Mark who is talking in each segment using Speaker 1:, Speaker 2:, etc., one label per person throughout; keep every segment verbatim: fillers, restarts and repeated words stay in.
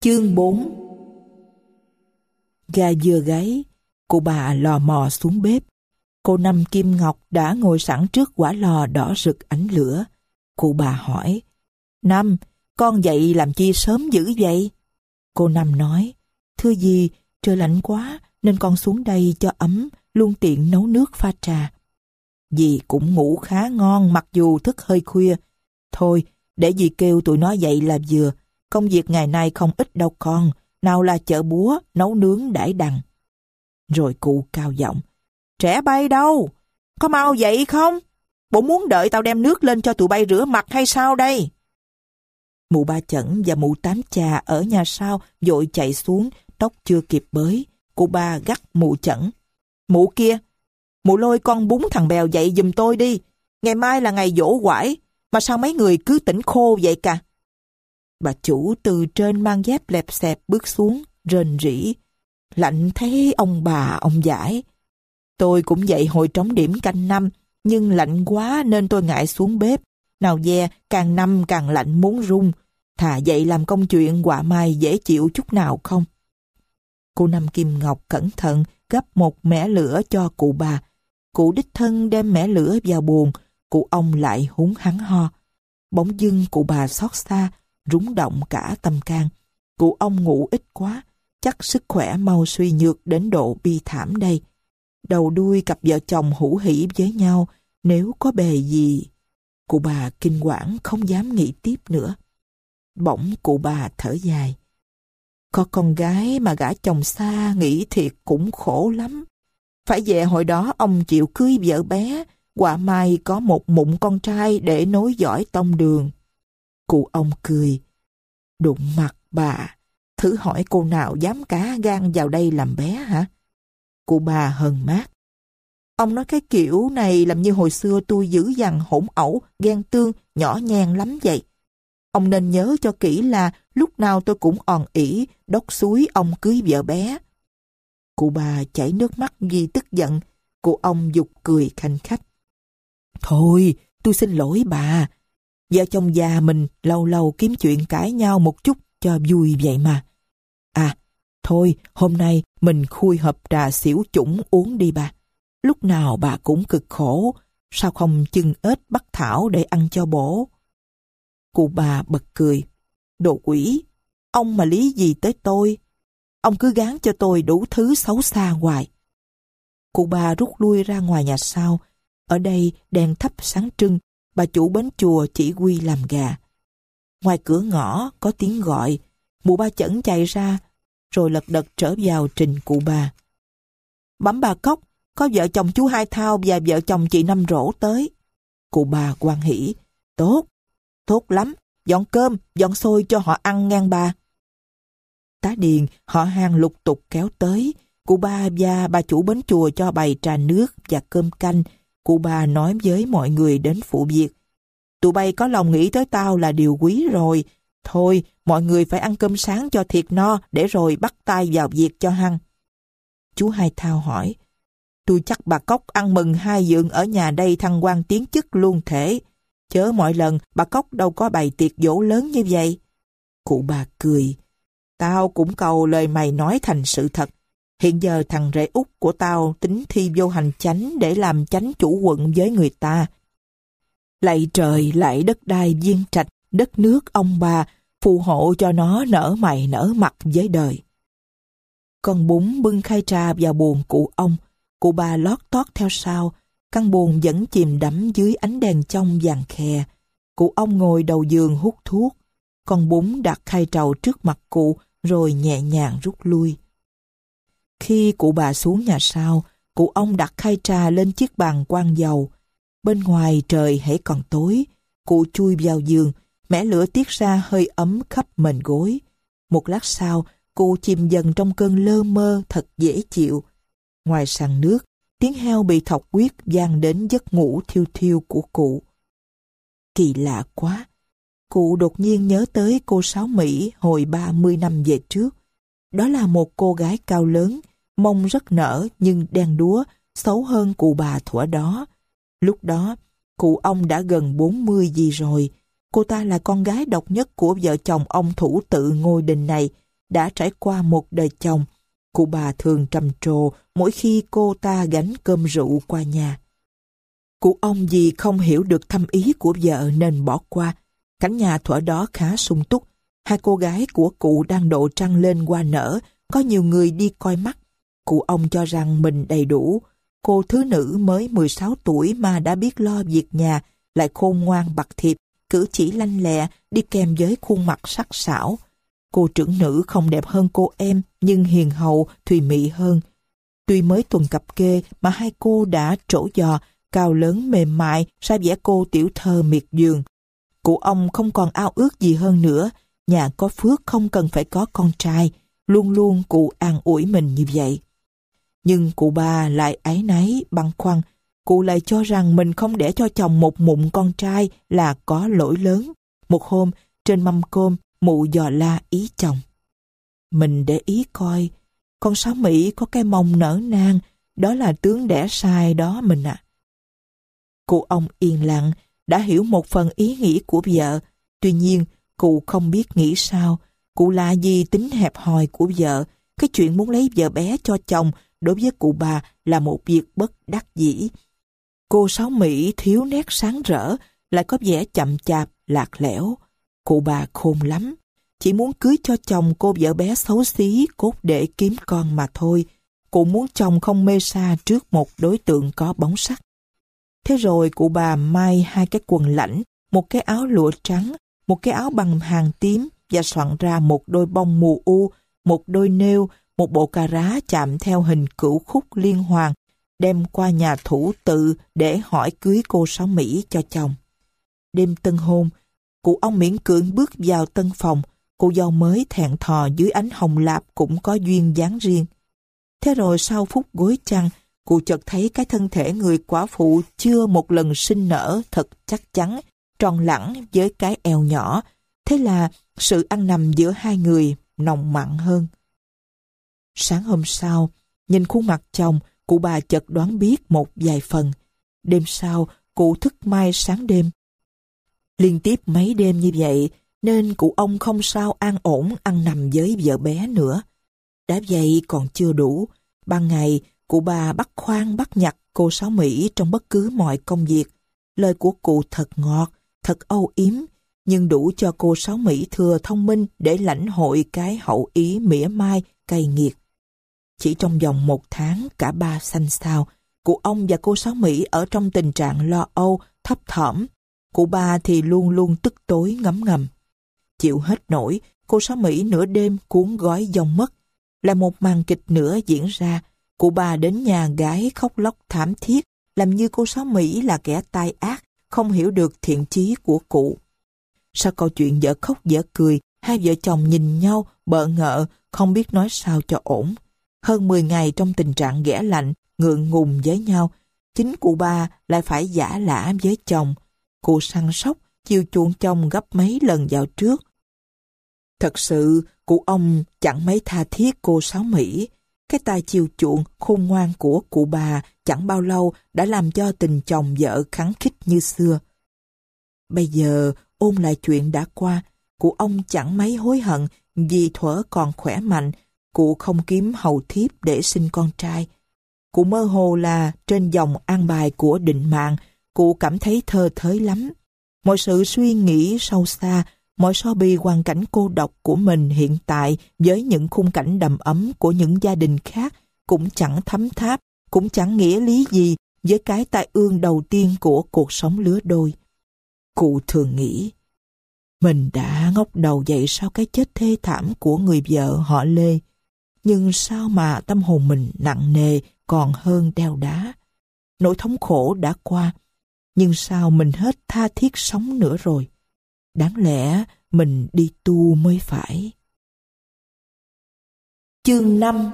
Speaker 1: Chương bốn. Gà vừa gáy, cụ bà lò mò xuống bếp. Cô Năm Kim Ngọc đã ngồi sẵn trước quả lò đỏ rực ánh lửa. Cụ bà hỏi, Năm, con dậy làm chi sớm dữ vậy? Cô Năm nói, thưa dì, trời lạnh quá nên con xuống đây cho ấm, luôn tiện nấu nước pha trà. Dì cũng ngủ khá ngon mặc dù thức hơi khuya. Thôi, để dì kêu tụi nó dậy là vừa. Công việc ngày nay không ít đâu con, nào là chợ búa, nấu nướng đãi đằng. Rồi cụ cao giọng, trẻ bay đâu? Có mau dậy không? Bộ muốn đợi tao đem nước lên cho tụi bay rửa mặt hay sao đây? Mụ Ba Chẩn và mụ Tám Chà ở nhà sau vội chạy xuống, tóc chưa kịp bới. Cụ ba gắt mụ Chẩn, mụ kia, mụ lôi con bún thằng Bèo dậy giùm tôi đi. Ngày mai là ngày giỗ quải, mà sao mấy người cứ tỉnh khô vậy cả? Bà chủ từ trên mang dép lẹp xẹp bước xuống, rền rĩ. Lạnh thấy ông bà, ông giải. Tôi cũng dậy hồi trống điểm canh năm, nhưng lạnh quá nên tôi ngại xuống bếp. Nào dè, càng năm càng lạnh muốn run. Thà dậy làm công chuyện họa mai dễ chịu chút nào không? Cô Năm Kim Ngọc cẩn thận gấp một mẻ lửa cho cụ bà. Cụ đích thân đem mẻ lửa vào buồng, cụ ông lại húng hắn ho. Bỗng dưng cụ bà xót xa, rúng động cả tâm can. Cụ ông ngủ ít quá, chắc sức khỏe mau suy nhược đến độ bi thảm đây. Đầu đuôi cặp vợ chồng hữu hỉ với nhau, nếu có bề gì. Cụ bà kinh quản không dám nghĩ tiếp nữa. Bỗng cụ bà thở dài. Có con gái mà gả chồng xa nghĩ thiệt cũng khổ lắm. Phải về hồi đó ông chịu cưới vợ bé, họa mai có một mụn con trai để nối dõi tông đường. Cụ ông cười. Đụng mặt bà, thử hỏi cô nào dám cá gan vào đây làm bé hả? Cụ bà hờn mát. Ông nói cái kiểu này làm như hồi xưa tôi dữ dằn hỗn ẩu, ghen tương, nhỏ nhen lắm vậy. Ông nên nhớ cho kỹ là lúc nào tôi cũng òn ỉ, đốc xúi ông cưới vợ bé. Cụ bà chảy nước mắt vì tức giận. Cụ ông giục cười khanh khách. Thôi, tôi xin lỗi bà. Vợ chồng già mình lâu lâu kiếm chuyện cãi nhau một chút cho vui vậy mà. À, thôi, hôm nay mình khui hộp trà xỉu chủng uống đi bà. Lúc nào bà cũng cực khổ, sao không chưng ếch bắt thảo để ăn cho bổ? Cụ bà bật cười. Đồ quỷ, ông mà lý gì tới tôi? Ông cứ gán cho tôi đủ thứ xấu xa hoài. Cụ bà rút lui ra ngoài nhà sau. Ở đây đèn thắp sáng trưng, bà chủ bến chùa chỉ huy làm gà. Ngoài cửa ngõ có tiếng gọi, mụ Ba Chẩn chạy ra, rồi lật đật trở vào trình cụ bà. Bẩm bà Cóc, có vợ chồng chú Hai Thao và vợ chồng chị Năm Rỗ tới. Cụ bà hoan hỉ. Tốt, tốt lắm, dọn cơm, dọn xôi cho họ ăn ngang bà. Tá điền, họ hàng lục tục kéo tới. Cụ bà và bà chủ bến chùa cho bày trà nước và cơm canh. Cụ bà nói với mọi người đến phụ việc. Tụi bay có lòng nghĩ tới tao là điều quý rồi. Thôi, mọi người phải ăn cơm sáng cho thiệt no để rồi bắt tay vào việc cho hăng. Chú Hai Thao hỏi, tôi chắc bà Cóc ăn mừng hai dượng ở nhà đây thăng quan tiến chức luôn thể. Chớ mọi lần bà Cóc đâu có bày tiệc dỗ lớn như vậy. Cụ bà cười. Tao cũng cầu lời mày nói thành sự thật. Hiện giờ thằng rể út của tao tính thi vô hành chánh để làm chánh chủ quận với người ta. Lạy trời, lạy đất đai viên trạch, đất nước ông bà, phù hộ cho nó nở mày nở mặt với đời. Con bún bưng khay trà vào buồng cụ ông, cụ bà lót tót theo sau, căn buồng vẫn chìm đắm dưới ánh đèn trong vàng khè. Cụ ông ngồi đầu giường hút thuốc, con bún đặt khay trầu trước mặt cụ rồi nhẹ nhàng rút lui. Khi cụ bà xuống nhà sau, cụ ông đặt khay trà lên chiếc bàn quan dầu. Bên ngoài trời hễ còn tối, cụ chui vào giường, mẻ lửa tiết ra hơi ấm khắp mền gối. Một lát sau, cụ chìm dần trong cơn lơ mơ thật dễ chịu. Ngoài sàn nước, tiếng heo bị thọc huyết vang đến giấc ngủ thiêu thiêu của cụ. Kỳ lạ quá! Cụ đột nhiên nhớ tới cô Sáu Mỹ hồi ba mươi năm về trước. Đó là một cô gái cao lớn, mông rất nở nhưng đen đúa, xấu hơn cụ bà thuở đó. Lúc đó, cụ ông đã gần bốn mươi gì rồi. Cô ta là con gái độc nhất của vợ chồng ông thủ tự ngôi đình này, đã trải qua một đời chồng. Cụ bà thường trầm trồ mỗi khi cô ta gánh cơm rượu qua nhà. Cụ ông vì không hiểu được thâm ý của vợ nên bỏ qua. Cảnh nhà thuở đó khá sung túc. Hai cô gái của cụ đang độ trăng lên hoa nở, có nhiều người đi coi mắt. Cụ ông cho rằng mình đầy đủ. Cô thứ nữ mới mười sáu tuổi mà đã biết lo việc nhà, lại khôn ngoan bặt thiệp, cử chỉ lanh lẹ, đi kèm với khuôn mặt sắc sảo. Cô trưởng nữ không đẹp hơn cô em, nhưng hiền hậu, thùy mị hơn. Tuy mới tuần cập kê mà hai cô đã trổ giò, cao lớn mềm mại, sai vẻ cô tiểu thơ miệt vườn. Cụ ông không còn ao ước gì hơn nữa, nhà có phước không cần phải có con trai, luôn luôn cụ an ủi mình như vậy. Nhưng cụ bà lại áy náy, băn khoăn, cụ lại cho rằng mình không đẻ cho chồng một mụn con trai là có lỗi lớn. Một hôm, trên mâm cơm, mụ dò la ý chồng. Mình để ý coi, con Sáu Mỹ có cái mông nở nang, đó là tướng đẻ sai đó mình ạ. À. Cụ ông yên lặng, đã hiểu một phần ý nghĩ của vợ. Tuy nhiên, cụ không biết nghĩ sao. Cụ lạ gì tính hẹp hòi của vợ. Cái chuyện muốn lấy vợ bé cho chồng đối với cụ bà là một việc bất đắc dĩ. Cô Sáu Mỹ thiếu nét sáng rỡ, lại có vẻ chậm chạp, lạc lẽo. Cụ bà khôn lắm, chỉ muốn cưới cho chồng cô vợ bé xấu xí cốt để kiếm con mà thôi. Cụ muốn chồng không mê sa trước một đối tượng có bóng sắc. Thế rồi cụ bà may hai cái quần lãnh, một cái áo lụa trắng, một cái áo bằng hàng tím và soạn ra một đôi bông mù u, một đôi nêu, một bộ cà rá chạm theo hình cửu khúc liên hoàn, đem qua nhà thủ tự để hỏi cưới cô Sáu Mỹ cho chồng. Đêm tân hôn, cụ ông miễn cưỡng bước vào tân phòng, cô dâu mới thẹn thò dưới ánh hồng lạp cũng có duyên dáng riêng. Thế rồi sau phút gối chăn, cụ chợt thấy cái thân thể người quả phụ chưa một lần sinh nở thật chắc chắn, tròn lẳng với cái eo nhỏ. Thế là sự ăn nằm giữa hai người nồng mặn hơn. Sáng hôm sau, nhìn khuôn mặt chồng, cụ bà chợt đoán biết một vài phần. Đêm sau, cụ thức mai sáng đêm. Liên tiếp mấy đêm như vậy, nên cụ ông không sao an ổn ăn nằm với vợ bé nữa. Đã vậy còn chưa đủ. Ban ngày, cụ bà bắt khoan bắt nhặt cô Sáu Mỹ trong bất cứ mọi công việc. Lời của cụ thật ngọt, thật âu yếm, nhưng đủ cho cô Sáu Mỹ thừa thông minh để lãnh hội cái hậu ý mỉa mai, cay nghiệt. Chỉ trong vòng một tháng, cả ba xanh xao, cụ ông và cô Sáu Mỹ ở trong tình trạng lo âu, thấp thỏm. Cụ bà thì luôn luôn tức tối ngấm ngầm. Chịu hết nổi, cô Sáu Mỹ nửa đêm cuốn gói dòng mất. Là một màn kịch nữa diễn ra. Cụ bà đến nhà gái khóc lóc thảm thiết, làm như cô Sáu Mỹ là kẻ tai ác, không hiểu được thiện chí của cụ. Sau câu chuyện dở khóc dở cười, hai vợ chồng nhìn nhau, bợ ngợ, không biết nói sao cho ổn. Hơn mười ngày trong tình trạng ghẻ lạnh, ngượng ngùng với nhau, chính cụ bà lại phải giả lả với chồng. Cụ săn sóc, chiều chuộng chồng gấp mấy lần vào trước. Thật sự, cụ ông chẳng mấy tha thiết cô Sáu Mỹ. Cái tài chiều chuộng khôn ngoan của cụ bà chẳng bao lâu đã làm cho tình chồng vợ khắng khích như xưa. Bây giờ ôn lại chuyện đã qua, cụ ông chẳng mấy hối hận vì thuở còn khỏe mạnh, cụ không kiếm hầu thiếp để sinh con trai. Cụ mơ hồ là trên dòng an bài của định mạng, cụ cảm thấy thơ thới lắm. Mọi sự suy nghĩ sâu xa, mọi so bì hoàn cảnh cô độc của mình hiện tại với những khung cảnh đầm ấm của những gia đình khác cũng chẳng thấm tháp, cũng chẳng nghĩa lý gì với cái tai ương đầu tiên của cuộc sống lứa đôi. Cụ thường nghĩ, mình đã ngóc đầu dậy sau cái chết thê thảm của người vợ họ Lê, nhưng sao mà tâm hồn mình nặng nề còn hơn đeo đá. Nỗi thống khổ đã qua, nhưng sao mình hết tha thiết sống nữa rồi. Đáng lẽ mình đi tu mới phải. Chương năm.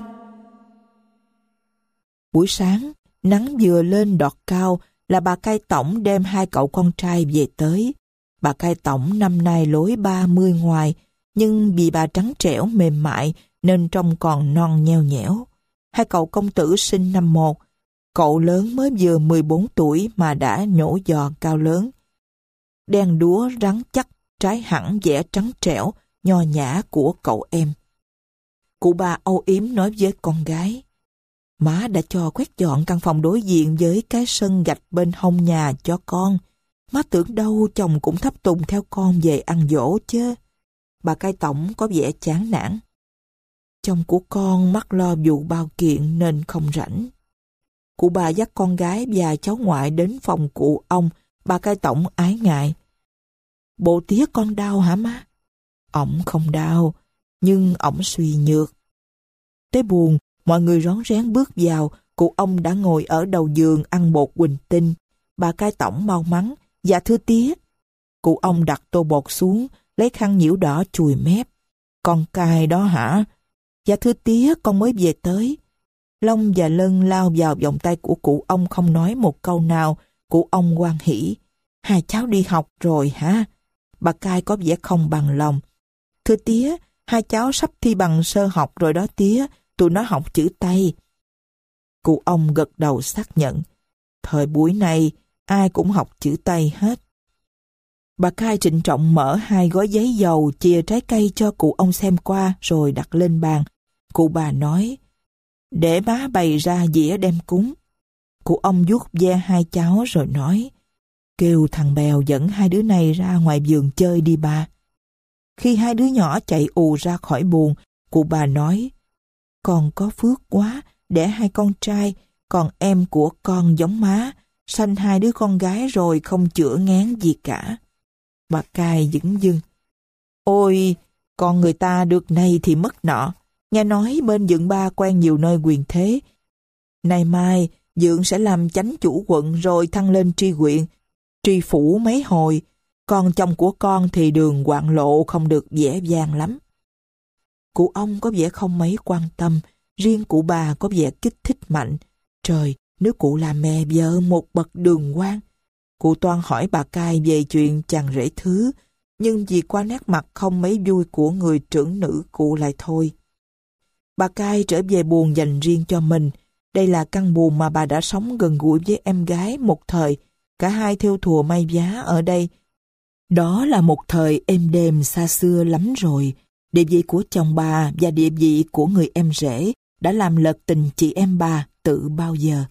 Speaker 1: Buổi sáng, nắng vừa lên đọt cao là bà Cai Tổng đem hai cậu con trai về tới. Bà Cai Tổng năm nay lối ba mươi ngoài, nhưng vì bà trắng trẻo mềm mại nên trông còn non nheo nhẽo. Hai cậu công tử sinh năm một. Cậu lớn mới vừa mười bốn tuổi mà đã nhổ giò cao lớn. Đen đúa rắn chắc, trái hẳn vẻ trắng trẻo, nho nhã của cậu em. Cụ bà âu yếm nói với con gái: Má đã cho quét dọn căn phòng đối diện với cái sân gạch bên hông nhà cho con. Má tưởng đâu chồng cũng thắp tùng theo con về ăn dỗ chứ. Bà cai tổng có vẻ chán nản. Chồng của con mắc lo vụ bao kiện nên không rảnh. Cụ bà dắt con gái và cháu ngoại đến phòng cụ ông. Bà cai tổng ái ngại: Bộ tía con đau hả má? Ổng không đau, nhưng ổng suy nhược. Tới buồn, mọi người rón rén bước vào. Cụ ông đã ngồi ở đầu giường ăn bột huỳnh tinh. Bà cai tổng mau mắn: Dạ thưa tía. Cụ ông đặt tô bột xuống, lấy khăn nhiễu đỏ chùi mép. Con cai đó hả? Dạ thưa tía, con mới về tới. Long và Lân lao vào vòng tay của cụ ông không nói một câu nào. Cụ ông hoan hỉ: Hai cháu đi học rồi hả? Bà cai có vẻ không bằng lòng. Thưa tía, hai cháu sắp thi bằng sơ học rồi đó tía, tụi nó học chữ Tây. Cụ ông gật đầu xác nhận: Thời buổi này, ai cũng học chữ Tây hết. Bà cai trịnh trọng mở hai gói giấy dầu, chìa trái cây cho cụ ông xem qua rồi đặt lên bàn. Cụ bà nói: Để má bày ra dĩa đem cúng. Cụ ông vuốt ve hai cháu rồi nói: Kêu thằng Bèo dẫn hai đứa này ra ngoài vườn chơi đi bà. Khi hai đứa nhỏ chạy ù ra khỏi buồng, cụ bà nói: Con có phước quá, đẻ hai con trai, còn em của con giống má, sanh hai đứa con gái rồi không chữa ngán gì cả. Bà cai dửng dưng: Ôi, con người ta được này thì mất nọ. Nghe nói bên Dượng Ba quen nhiều nơi quyền thế. Nay mai, Dượng sẽ làm chánh chủ quận rồi thăng lên tri huyện, tri phủ mấy hồi. Còn chồng của con thì đường hoạn lộ không được dễ dàng lắm. Cụ ông có vẻ không mấy quan tâm, riêng cụ bà có vẻ kích thích mạnh. Trời, nếu cụ làm mẹ vợ một bậc đường quan. Cụ toan hỏi bà cai về chuyện chàng rể thứ, nhưng vì qua nét mặt không mấy vui của người trưởng nữ, cụ lại thôi. Bà cai trở về buồng dành riêng cho mình. Đây là căn buồng mà bà đã sống gần gũi với em gái một thời. Cả hai thêu thùa may vá ở đây. Đó là một thời êm đềm xa xưa lắm rồi. Địa vị của chồng bà và địa vị của người em rể đã làm lật tình chị em bà từ bao giờ.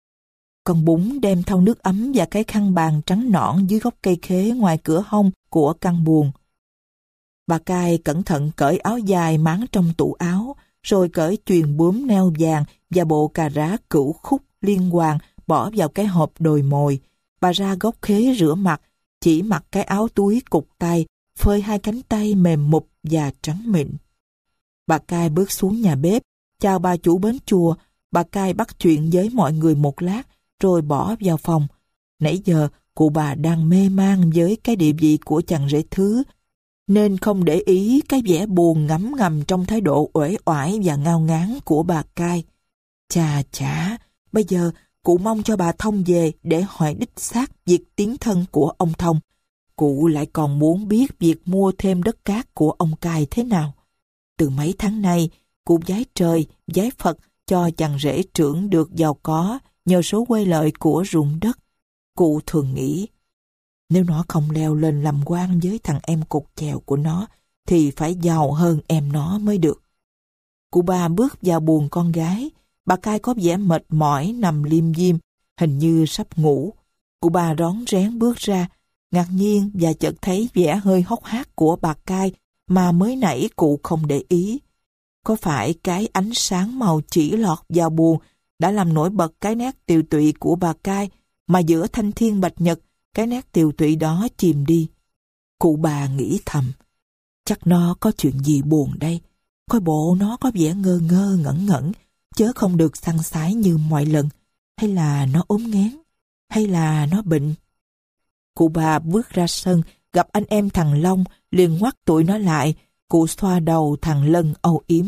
Speaker 1: Con Bún đem thau nước ấm và cái khăn bàn trắng nõn dưới gốc cây khế ngoài cửa hông của căn buồng. Bà cai cẩn thận cởi áo dài máng trong tủ áo, rồi cởi chuyền bướm neo vàng và bộ cà rá cửu khúc liên hoàn bỏ vào cái hộp đồi mồi. Bà ra gốc khế rửa mặt, chỉ mặc cái áo túi cụt tay, phơi hai cánh tay mềm mụp và trắng mịn. Bà cai bước xuống nhà bếp, chào bà chủ bến chùa. Bà cai bắt chuyện với mọi người một lát, rồi bỏ vào phòng. Nãy giờ, cụ bà đang mê man với cái địa vị của chàng rể thứ, nên không để ý cái vẻ buồn ngấm ngầm trong thái độ uể oải và ngao ngán của bà cai. Chà chả, bây giờ cụ mong cho bà Thông về để hỏi đích xác việc tiến thân của ông Thông. Cụ lại còn muốn biết việc mua thêm đất cát của ông cai thế nào. Từ mấy tháng nay, cụ vái trời, vái Phật cho chàng rể trưởng được giàu có nhờ số quay lợi của ruộng đất. Cụ thường nghĩ, nếu nó không leo lên làm quan với thằng em cục chèo của nó, thì phải giàu hơn em nó mới được. Cụ bà bước vào buồng con gái. Bà cai có vẻ mệt mỏi nằm liêm diêm, hình như sắp ngủ. Cụ bà rón rén bước ra, ngạc nhiên và chợt thấy vẻ hơi hốc hác của bà cai mà mới nãy cụ không để ý. Có phải cái ánh sáng màu chỉ lọt vào buồng đã làm nổi bật cái nét tiều tụy của bà cai, mà giữa thanh thiên bạch nhật, cái nét tiều tụy đó chìm đi. Cụ bà nghĩ thầm, chắc nó có chuyện gì buồn đây. Coi bộ nó có vẻ ngơ ngơ ngẩn ngẩn, chớ không được săn sái như mọi lần. Hay là nó ốm nghén, hay là nó bệnh. Cụ bà bước ra sân, gặp anh em thằng Long, liền ngoắt tụi nó lại. Cụ xoa đầu thằng Lân âu yếm.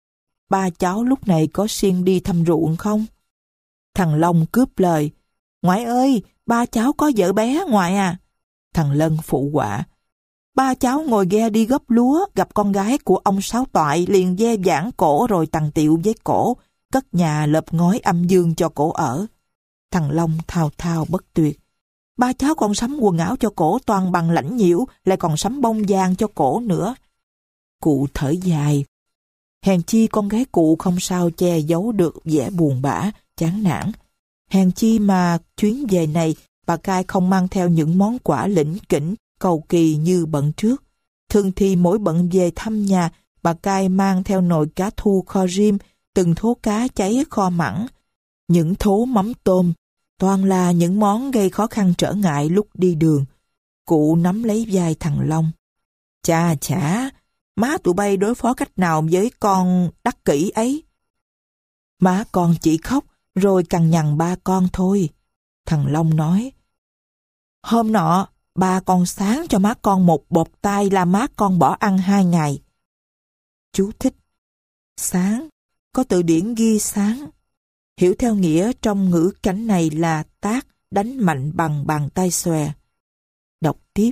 Speaker 1: Ba cháu lúc này có siêng đi thăm ruộng không? Thằng Long cướp lời, ngoại ơi, ba cháu có vợ bé ngoại à. Thằng Lân phụ họa, ba cháu ngồi ghe đi gấp lúa, gặp con gái của ông Sáu Toại liền ve vãn cổ rồi tằng tiệu với cổ, cất nhà lợp ngói âm dương cho cổ ở. Thằng Long thao thao bất tuyệt, ba cháu còn sắm quần áo cho cổ toàn bằng lãnh nhiễu, lại còn sắm bông vàng cho cổ nữa. Cụ thở dài, Hèn chi con gái cụ không sao che giấu được vẻ buồn bã, chán nản. Hèn chi mà chuyến về này bà Cai không mang theo những món quà lỉnh kỉnh, cầu kỳ như bận trước. Thường thì mỗi bận về thăm nhà, bà Cai mang theo nồi cá thu kho rim, từng thố cá cháy kho mặn, những thố mắm tôm, toàn là những món gây khó khăn trở ngại lúc đi đường. Cụ nắm lấy vai thằng Long. Chà chả, má tụi bay đối phó cách nào với con đắc kỷ ấy? Má con chỉ khóc, rồi cằn nhằn ba con thôi. Thằng Long nói, hôm nọ, ba con sáng cho má con một bột tai là má con bỏ ăn hai ngày. Chú thích. Sáng, có từ điển ghi sáng. Hiểu theo nghĩa trong ngữ cảnh này là tát, đánh mạnh bằng bàn tay xòe. Đọc tiếp.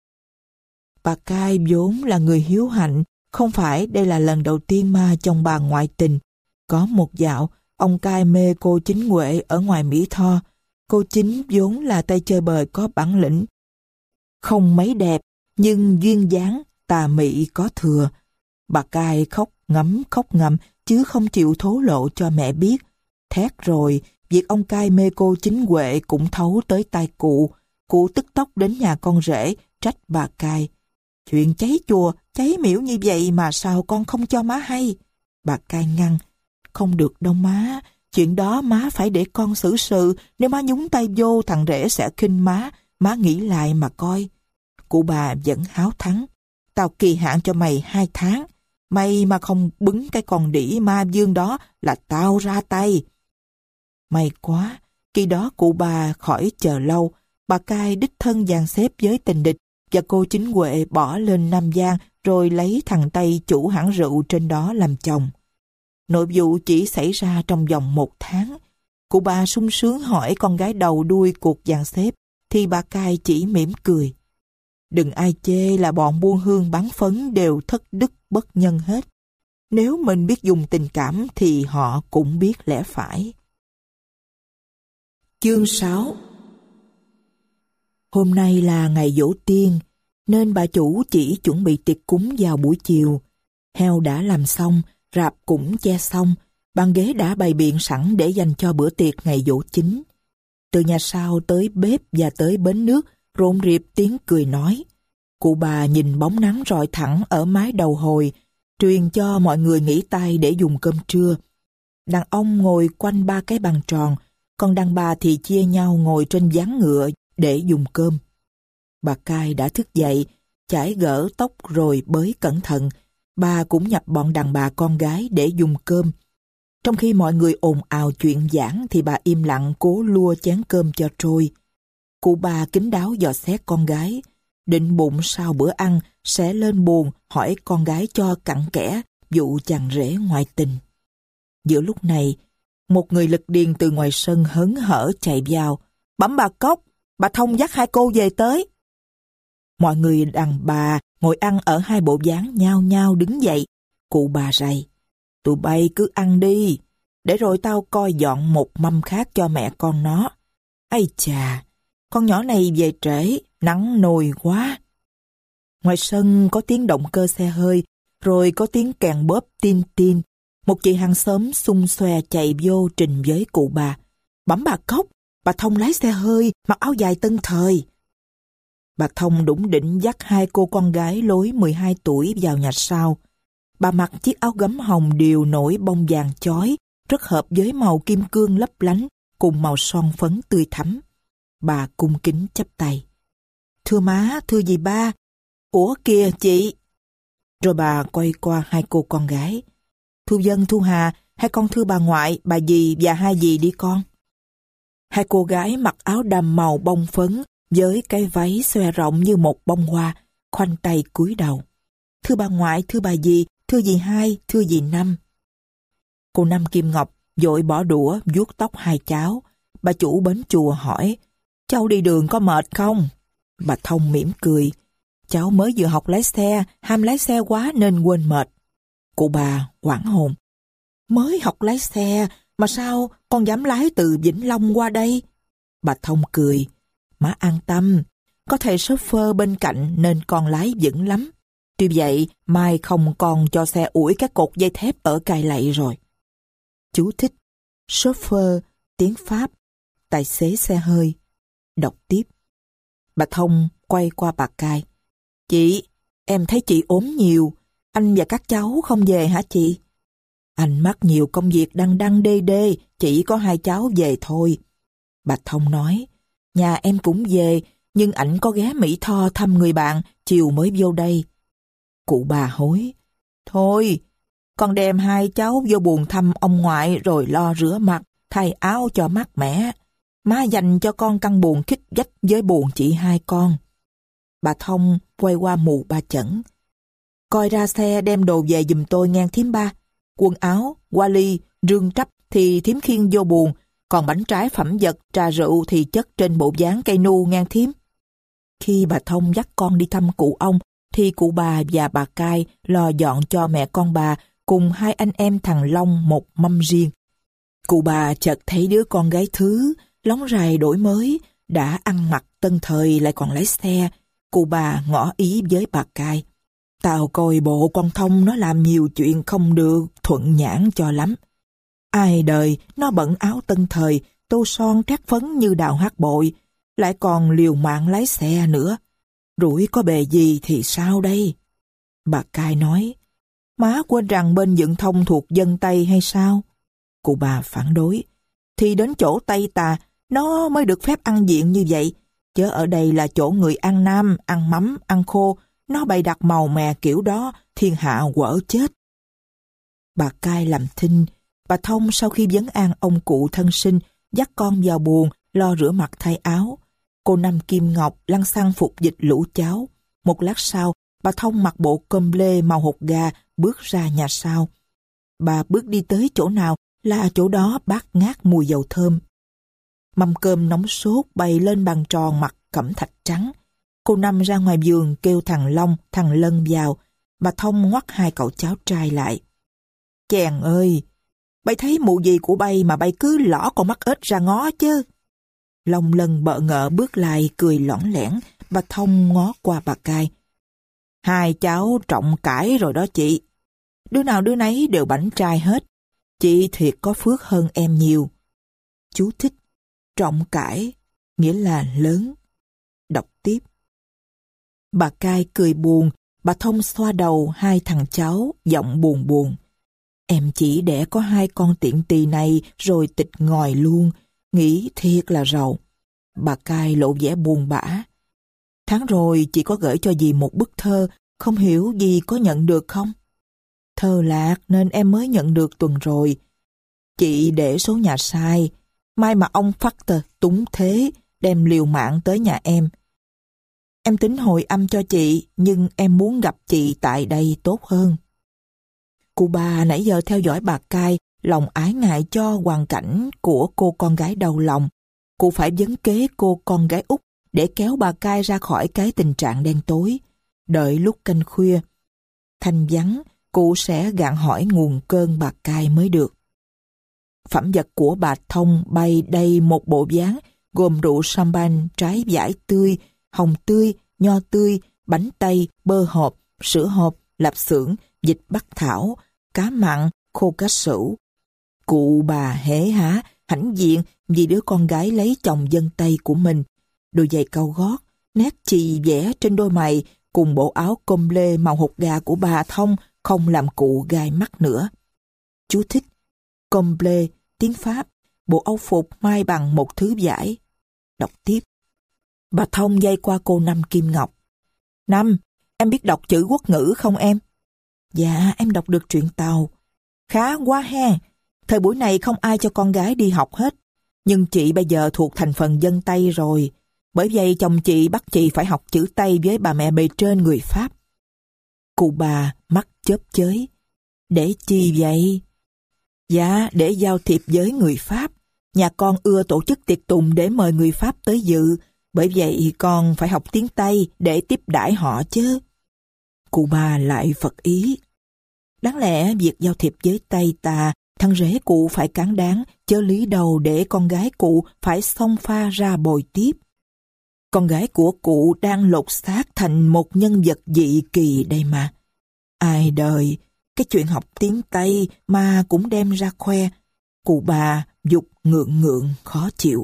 Speaker 1: Bà Cai vốn là người hiếu hạnh, không phải đây là lần đầu tiên ma chồng bà ngoại tình. Có một dạo, ông Cai mê cô Chính Huệ ở ngoài Mỹ Tho. Cô Chính vốn là tay chơi bời có bản lĩnh. Không mấy đẹp, nhưng duyên dáng, tà mị có thừa. Bà Cai khóc ngấm khóc ngầm, chứ không chịu thố lộ cho mẹ biết. Thét rồi, việc ông Cai mê cô Chính Huệ cũng thấu tới tai cụ. Cụ tức tốc đến nhà con rể, trách bà Cai. Chuyện cháy chùa, cháy miễu như vậy mà sao con không cho má hay? Bà Cai ngăn. Không được đâu má, chuyện đó má phải để con xử sự, nếu má nhúng tay vô thằng rể sẽ khinh má, má nghĩ lại mà coi. Cụ bà vẫn háo thắng. Tao kỳ hạn cho mày hai tháng, mày mà không bứng cái con đĩ ma dương đó là tao ra tay. May quá, khi đó cụ bà khỏi chờ lâu, bà Cai đích thân dàn xếp với tình địch và cô Chính Huệ bỏ lên Nam Giang rồi lấy thằng Tây chủ hãng rượu trên đó làm chồng. Nội vụ chỉ xảy ra trong vòng một tháng. Cụ bà sung sướng hỏi con gái đầu đuôi cuộc dàn xếp, thì bà Cai chỉ mỉm cười. Đừng ai chê là bọn buôn hương bán phấn đều thất đức bất nhân hết. Nếu mình biết dùng tình cảm thì họ cũng biết lẽ phải. Chương sáu. Hôm nay là ngày giỗ tiên, nên bà chủ chỉ chuẩn bị tiệc cúng vào buổi chiều. Heo đã làm xong, rạp cũng che xong, bàn ghế đã bày biện sẵn để dành cho bữa tiệc ngày giỗ chính. Từ nhà sau tới bếp và tới bến nước, rộn rịp tiếng cười nói. Cụ bà nhìn bóng nắng rọi thẳng ở mái đầu hồi, truyền cho mọi người nghỉ tay để dùng cơm trưa. Đàn ông ngồi quanh ba cái bàn tròn, còn đàn bà thì chia nhau ngồi trên ván ngựa để dùng cơm. Bà Cai đã thức dậy, chải gỡ tóc rồi bới cẩn thận. Bà cũng nhập bọn đàn bà con gái để dùng cơm. Trong khi mọi người ồn ào chuyện giảng thì bà im lặng cố lua chén cơm cho trôi. Cụ bà kín đáo dò xét con gái, định bụng sau bữa ăn sẽ lên buồn hỏi con gái cho cặn kẽ vụ chàng rể ngoại tình. Giữa lúc này, một người lực điền từ ngoài sân hớn hở chạy vào. Bẩm bà Cốc, bà Thông dắt hai cô về tới. Mọi người đàn bà ngồi ăn ở hai bộ ván nhao nhao đứng dậy. Cụ bà rầy. Tụi bay cứ ăn đi, để rồi tao coi dọn một mâm khác cho mẹ con nó. Ây chà, con nhỏ này về trễ, nắng nồi quá. Ngoài sân có tiếng động cơ xe hơi, rồi có tiếng kèn bóp tin tin. Một chị hàng xóm xung xoe chạy vô trình với cụ bà. Bẩm bà Cốc, bà Thông lái xe hơi, mặc áo dài tân thời. Bà Thông đủng đỉnh dắt hai cô con gái lối mười hai tuổi vào nhà sau. Bà mặc chiếc áo gấm hồng đều nổi bông vàng chói, rất hợp với màu kim cương lấp lánh, cùng màu son phấn tươi thắm. Bà cung kính chắp tay. Thưa má, thưa dì ba. Ủa kìa chị. Rồi bà quay qua hai cô con gái. Thu Dân, Thu Hà, hai con thưa bà ngoại, bà dì và hai dì đi con. Hai cô gái mặc áo đầm màu bông phấn, với cái váy xòe rộng như một bông hoa, khoanh tay cúi đầu. Thưa bà ngoại, thưa bà dì, thưa dì hai, thưa dì năm. Cô Năm Kim Ngọc vội bỏ đũa vuốt tóc hai cháu. Bà chủ bến chùa hỏi, cháu đi đường có mệt không? Bà Thông mỉm cười, cháu mới vừa học lái xe, ham lái xe quá nên quên mệt. Cụ bà hoảng hồn, mới học lái xe mà sao con dám lái từ Vĩnh Long qua đây? Bà Thông cười, má an tâm, có thầy chauffeur bên cạnh nên con lái vững lắm. Tuy vậy, mai không còn cho xe ủi các cột dây thép ở cai lậy rồi. Chú thích: chauffeur, tiếng Pháp, tài xế xe hơi. Đọc tiếp. Bà Thông quay qua bà Cai. Chị, em thấy chị ốm nhiều. Anh và các cháu không về hả chị? Anh mắc nhiều công việc đăng đăng đê đê, chỉ có hai cháu về thôi. Bà Thông nói, nhà em cũng về, nhưng ảnh có ghé Mỹ Tho thăm người bạn, chiều mới vô đây. Cụ bà hối, thôi, con đem hai cháu vô buồng thăm ông ngoại rồi lo rửa mặt, thay áo cho mát mẻ. Má dành cho con căn buồng khích dách với buồng chị hai con. Bà Thông quay qua mụ ba Chẩn. Coi ra xe đem đồ về giùm tôi ngang thím ba. Quần áo, vali, rương trắp thì thím khiêng vô buồng, còn bánh trái phẩm vật, trà rượu thì chất trên bộ dáng cây nu ngang thím. Khi bà Thông dắt con đi thăm cụ ông, thì cụ bà và bà Cai lo dọn cho mẹ con bà cùng hai anh em thằng Long một mâm riêng. Cụ bà chợt thấy đứa con gái thứ, lóng rài đổi mới, đã ăn mặc tân thời lại còn lái xe. Cụ bà ngỏ ý với bà Cai. Tao coi bộ con Thông nó làm nhiều chuyện không được thuận nhãn cho lắm. Ai đời nó bận áo tân thời, tô son trát phấn như đào hát bội, lại còn liều mạng lái xe nữa. Rủi có bề gì thì sao đây? Bà Cai nói, má quên rằng bên dựng Thông thuộc dân Tây hay sao? Cụ bà phản đối, thì đến chỗ Tây ta, nó mới được phép ăn diện như vậy. Chứ ở đây là chỗ người ăn Nam, ăn mắm, ăn khô, nó bày đặt màu mè kiểu đó, thiên hạ quở chết. Bà Cai làm thinh, bà Thông sau khi vấn an ông cụ thân sinh, dắt con vào buồng, lo rửa mặt thay áo. Cô Năm Kim Ngọc lăn xăng phục dịch lũ cháu. Một lát sau, bà Thông mặc bộ com lê màu hột gà bước ra nhà sau. Bà bước đi tới chỗ nào là chỗ đó bát ngát mùi dầu thơm. Mâm cơm nóng sốt bày lên bàn tròn mặt cẩm thạch trắng. Cô Năm ra ngoài vườn kêu thằng Long, thằng Lân vào. Bà Thông ngoắt hai cậu cháu trai lại. Chàng ơi, bay thấy mụ gì của bay mà bay cứ lõ con mắt ếch ra ngó chứ. Long Lân bợ ngợ bước lại cười lõng lẻn. Bà Thông ngó qua bà Cai. Hai cháu trọng cãi rồi đó chị. Đứa nào đứa nấy đều bảnh trai hết. Chị thiệt có phước hơn em nhiều. Chú thích: trọng cãi nghĩa là lớn. Đọc tiếp. Bà Cai cười buồn. Bà Thông xoa đầu hai thằng cháu, giọng buồn buồn. Em chỉ đẻ có hai con tiện tỳ này rồi tịch ngòi luôn. Nghĩ thiệt là rầu. Bà Cai lộ vẻ buồn bã. Tháng rồi chị có gửi cho dì một bức thơ, không hiểu dì có nhận được không? Thơ lạc nên em mới nhận được tuần rồi. Chị để số nhà sai, mai mà ông phát tờ túng thế, đem liều mạng tới nhà em. Em tính hồi âm cho chị, nhưng em muốn gặp chị tại đây tốt hơn. Cụ bà nãy giờ theo dõi bà Cai, lòng ái ngại cho hoàn cảnh của cô con gái đầu lòng. Cụ phải vấn kế cô con gái út để kéo bà Cai ra khỏi cái tình trạng đen tối. Đợi lúc canh khuya, thanh vắng, cụ sẽ gạn hỏi nguồn cơn bà Cai mới được. Phẩm vật của bà Thông bày đầy một bộ dáng gồm rượu champagne, trái vải tươi, hồng tươi, nho tươi, bánh tây, bơ hộp, sữa hộp, lạp xưởng, vịt bắc thảo, cá mặn, khô cá sửu. Cụ bà hễ hả, hãnh diện vì đứa con gái lấy chồng dân Tây của mình. Đôi giày cao gót, nét chì vẽ trên đôi mày cùng bộ áo com lê màu hột gà của bà Thông không làm cụ gai mắt nữa. Chú thích: com lê, tiếng Pháp, bộ âu phục may bằng một thứ vải. Đọc tiếp. Bà Thông dây qua cô Năm Kim Ngọc. Năm, em biết đọc chữ quốc ngữ không em? Dạ, em đọc được truyện Tàu. Khá quá he. Thời buổi này không ai cho con gái đi học hết. Nhưng chị bây giờ thuộc thành phần dân Tây rồi. Bởi vậy chồng chị bắt chị phải học chữ Tây với bà mẹ bề trên người Pháp. Cụ bà mắt chớp chới. Để chi vậy? Dạ, để giao thiệp với người Pháp. Nhà con ưa tổ chức tiệc tùng để mời người Pháp tới dự. Bởi vậy con phải học tiếng Tây để tiếp đãi họ chứ. Cụ bà lại phật ý. Đáng lẽ việc giao thiệp với Tây ta, thằng rể cụ phải cán đáng, chớ lý đầu để con gái cụ phải xông pha ra bồi tiếp. Con gái của cụ đang lột xác thành một nhân vật dị kỳ đây mà. Ai đời, cái chuyện học tiếng Tây mà cũng đem ra khoe. Cụ bà giục ngượng ngượng khó chịu.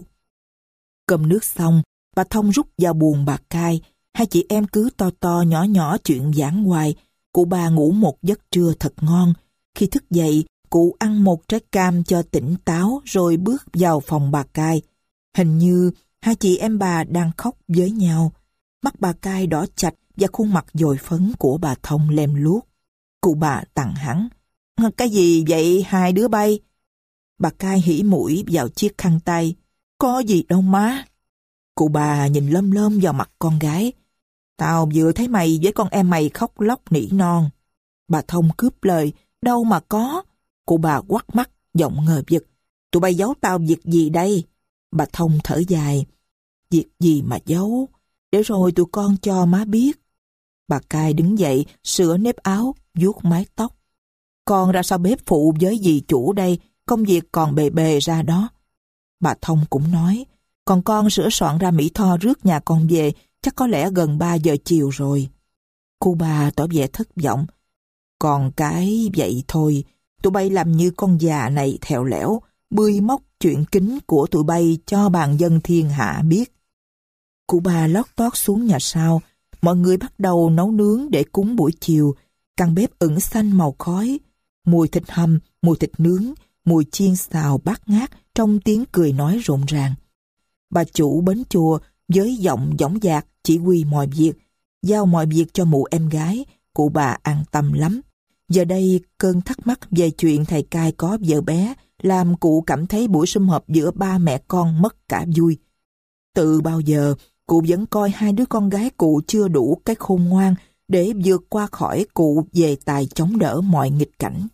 Speaker 1: Cơm nước xong, bà Thông rút vào buồng bà Cai. Hai chị em cứ to to nhỏ nhỏ chuyện giảng hoài. Cụ bà ngủ một giấc trưa thật ngon. Khi thức dậy, cụ ăn một trái cam cho tỉnh táo rồi bước vào phòng bà Cai. Hình như hai chị em bà đang khóc với nhau. Mắt bà Cai đỏ chạch và khuôn mặt dồi phấn của bà Thông lem luốc. Cụ bà tặng hắn. Cái gì vậy hai đứa bay? Bà Cai hỉ mũi vào chiếc khăn tay. Có gì đâu má. Cụ bà nhìn lơm lơm vào mặt con gái. Tao vừa thấy mày với con em mày khóc lóc nỉ non. Bà Thông cướp lời. Đâu mà có. Cụ bà quắt mắt, giọng ngờ vực. Tụi bay giấu tao việc gì đây? Bà Thông thở dài. Việc gì mà giấu? Để rồi tụi con cho má biết. Bà Cai đứng dậy, sửa nếp áo, vuốt mái tóc. Con ra sau bếp phụ với dì chủ đây, công việc còn bề bề ra đó. Bà Thông cũng nói, còn con sửa soạn ra Mỹ Tho rước nhà con về, chắc có lẽ gần ba giờ chiều rồi. Cô bà tỏ vẻ thất vọng. Còn cái vậy thôi, tụi bay làm như con già này thèo lẽo, bươi móc chuyện kính của tụi bay cho bàn dân thiên hạ biết. Cụ bà lót tót xuống nhà sau, mọi người bắt đầu nấu nướng để cúng buổi chiều. Căn bếp ửng xanh màu khói, mùi thịt hầm, mùi thịt nướng, mùi chiên xào bát ngát trong tiếng cười nói rộn ràng. Bà chủ bến chùa với giọng dõng dạc chỉ huy mọi việc, giao mọi việc cho mụ em gái. Cụ bà an tâm lắm. Giờ đây cơn thắc mắc về chuyện thầy Cai có vợ bé làm cụ cảm thấy buổi sum họp giữa ba mẹ con mất cả vui. Từ bao giờ cụ vẫn coi hai đứa con gái cụ chưa đủ cái khôn ngoan để vượt qua khỏi cụ về tài chống đỡ mọi nghịch cảnh.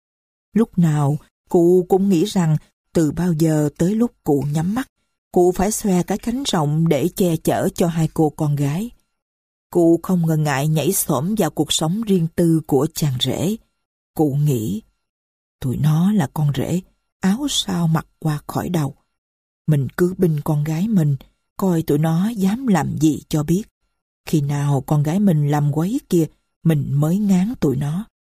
Speaker 1: Lúc nào cụ cũng nghĩ rằng từ bao giờ tới lúc cụ nhắm mắt, cụ phải xòe cái cánh rộng để che chở cho hai cô con gái. Cụ không ngần ngại nhảy xổm vào cuộc sống riêng tư của chàng rể. Cụ nghĩ, tụi nó là con rể, áo sao mặc qua khỏi đầu. Mình cứ binh con gái mình, coi tụi nó dám làm gì cho biết. Khi nào con gái mình làm quấy kia, mình mới ngán tụi nó.